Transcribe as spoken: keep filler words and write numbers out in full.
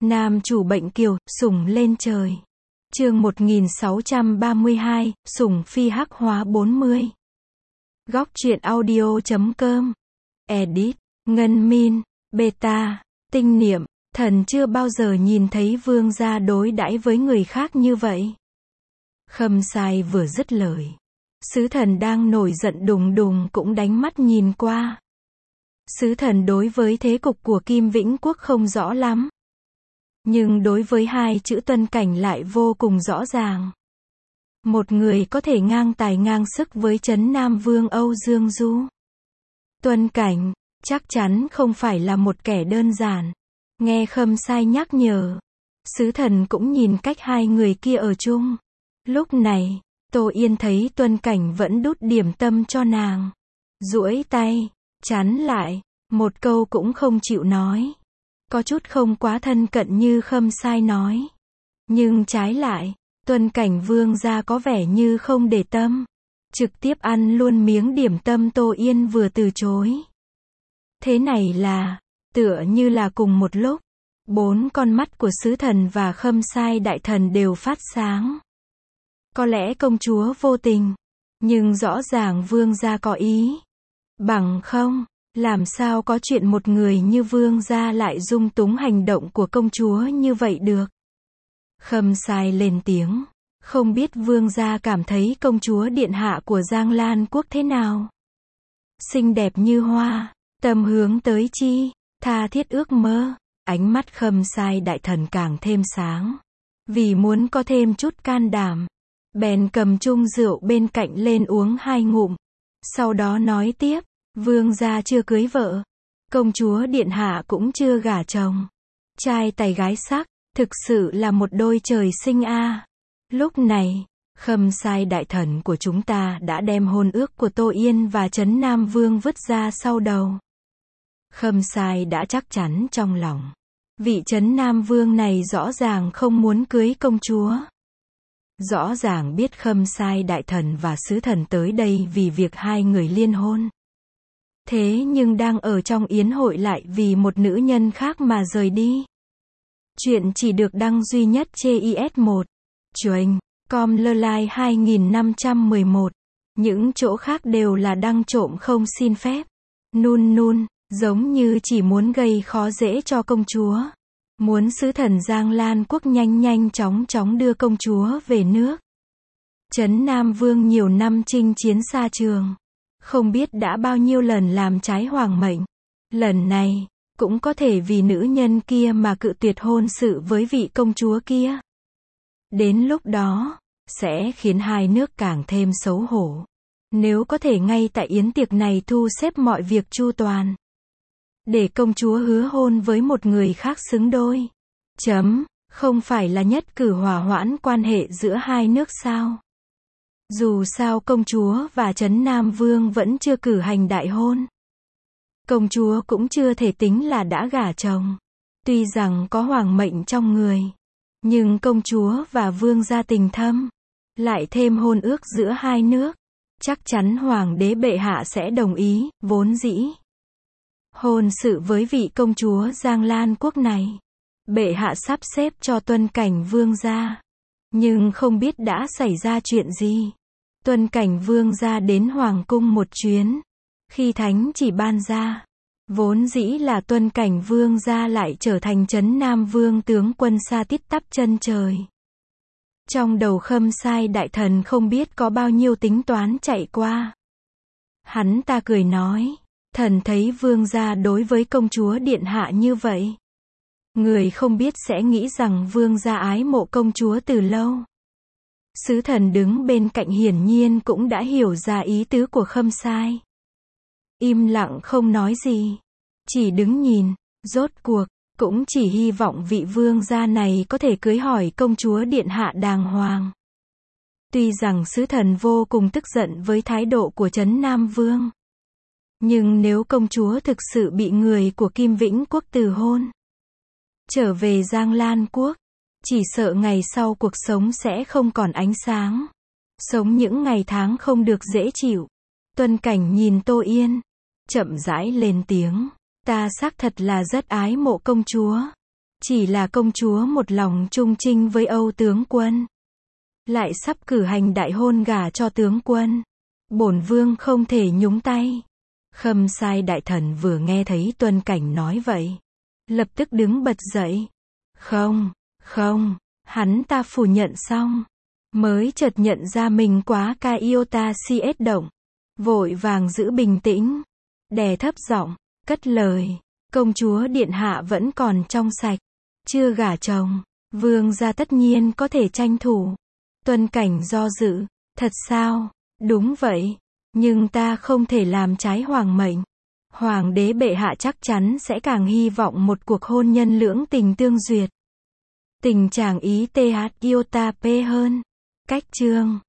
Nam chủ bệnh kiều, sủng lên trời. Chương một nghìn sáu trăm ba mươi hai, sủng phi hắc hóa bốn mươi. Góc truyện audio chấm com. Edit, Ngân Min, Beta, Tinh Niệm, thần chưa bao giờ nhìn thấy vương gia đối đãi với người khác như vậy. Khâm Sai vừa dứt lời, sứ thần đang nổi giận đùng đùng cũng đánh mắt nhìn qua. Sứ thần đối với thế cục của Kim Vĩnh Quốc không rõ lắm, nhưng đối với hai chữ Tuân Cảnh lại vô cùng rõ ràng. Một người có thể ngang tài ngang sức với Trấn Nam Vương Âu Dương Du. Tuân Cảnh, chắc chắn không phải là một kẻ đơn giản. Nghe Khâm Sai nhắc nhở, sứ thần cũng nhìn cách hai người kia ở chung. Lúc này, Tô Yên thấy Tuân Cảnh vẫn đút điểm tâm cho nàng. Duỗi tay, chắn lại, một câu cũng không chịu nói. Có chút không quá thân cận như Khâm Sai nói. Nhưng trái lại, Tuân Cảnh vương gia có vẻ như không để tâm. Trực tiếp ăn luôn miếng điểm tâm Tô Yên vừa từ chối. Thế này là, tựa như là cùng một lúc, bốn con mắt của sứ thần và Khâm Sai đại thần đều phát sáng. Có lẽ công chúa vô tình, nhưng rõ ràng vương gia có ý. Bằng không, làm sao có chuyện một người như vương gia lại dung túng hành động của công chúa như vậy được. Khâm Sai lên tiếng, không biết vương gia cảm thấy công chúa điện hạ của Giang Lan Quốc thế nào? Xinh đẹp như hoa, tâm hướng tới chi, tha thiết ước mơ. Ánh mắt Khâm Sai đại thần càng thêm sáng. Vì muốn có thêm chút can đảm, bèn cầm chung rượu bên cạnh lên uống hai ngụm. Sau đó nói tiếp, vương gia chưa cưới vợ, công chúa điện hạ cũng chưa gả chồng. Trai tài gái sắc, thực sự là một đôi trời sinh a. À. Lúc này, Khâm Sai đại thần của chúng ta đã đem hôn ước của Tô Yên và Trấn Nam Vương vứt ra sau đầu. Khâm Sai đã chắc chắn trong lòng, vị Trấn Nam Vương này rõ ràng không muốn cưới công chúa. Rõ ràng biết Khâm Sai đại thần và sứ thần tới đây vì việc hai người liên hôn. Thế nhưng đang ở trong yến hội lại vì một nữ nhân khác mà rời đi. Chuyện chỉ được đăng duy nhất trên i ét một. Chuềnh, com lơ lai hai nghìn năm trăm mười một. Những chỗ khác đều là đăng trộm không xin phép. Nun nun, giống như chỉ muốn gây khó dễ cho công chúa. Muốn sứ thần Giang Lan Quốc nhanh nhanh chóng chóng đưa công chúa về nước. Trấn Nam Vương nhiều năm chinh chiến xa trường, không biết đã bao nhiêu lần làm trái hoàng mệnh. Lần này, cũng có thể vì nữ nhân kia mà cự tuyệt hôn sự với vị công chúa kia. Đến lúc đó, sẽ khiến hai nước càng thêm xấu hổ. Nếu có thể ngay tại yến tiệc này thu xếp mọi việc chu toàn, để công chúa hứa hôn với một người khác xứng đôi. Chấm, không phải là nhất cử hòa hoãn quan hệ giữa hai nước sao? Dù sao công chúa và Trấn Nam Vương vẫn chưa cử hành đại hôn. Công chúa cũng chưa thể tính là đã gả chồng. Tuy rằng có hoàng mệnh trong người, nhưng công chúa và vương gia tình thâm, lại thêm hôn ước giữa hai nước, chắc chắn hoàng đế bệ hạ sẽ đồng ý. Vốn dĩ hôn sự với vị công chúa Giang Lan Quốc này, bệ hạ sắp xếp cho Tuân Cảnh vương gia. Nhưng không biết đã xảy ra chuyện gì. Tuân Cảnh vương gia đến hoàng cung một chuyến, khi thánh chỉ ban ra, vốn dĩ là Tuân Cảnh vương gia lại trở thành Trấn Nam Vương tướng quân xa tít tắp chân trời. Trong đầu Khâm Sai đại thần không biết có bao nhiêu tính toán chạy qua. Hắn ta cười nói, thần thấy vương gia đối với công chúa điện hạ như vậy, người không biết sẽ nghĩ rằng vương gia ái mộ công chúa từ lâu. Sứ thần đứng bên cạnh hiển nhiên cũng đã hiểu ra ý tứ của Khâm Sai. Im lặng không nói gì, chỉ đứng nhìn. Rốt cuộc, cũng chỉ hy vọng vị vương gia này có thể cưới hỏi công chúa điện hạ đàng hoàng. Tuy rằng sứ thần vô cùng tức giận với thái độ của Trấn Nam Vương, nhưng nếu công chúa thực sự bị người của Kim Vĩnh Quốc từ hôn, trở về Giang Lan Quốc, chỉ sợ ngày sau cuộc sống sẽ không còn ánh sáng. Sống những ngày tháng không được dễ chịu. Tuân Cảnh nhìn Tô Yên, chậm rãi lên tiếng, ta xác thật là rất ái mộ công chúa. Chỉ là công chúa một lòng trung trinh với Âu tướng quân. Lại sắp cử hành đại hôn gả cho tướng quân. Bổn vương không thể nhúng tay. Khâm sai đại thần vừa nghe thấy Tuân Cảnh nói vậy. Lập tức đứng bật dậy. Không, không, hắn ta phủ nhận xong. Mới chợt nhận ra mình quá ca iota siết động. Vội vàng giữ bình tĩnh. Đè thấp giọng, cất lời. Công chúa điện hạ vẫn còn trong sạch. Chưa gả chồng. Vương gia tất nhiên có thể tranh thủ. Tuân Cảnh do dự. Thật sao? Đúng vậy. Nhưng ta không thể làm trái hoàng mệnh. Hoàng đế bệ hạ chắc chắn sẽ càng hy vọng một cuộc hôn nhân lưỡng tình tương duyệt. Tình chàng ý th iota p hơn. Cách chương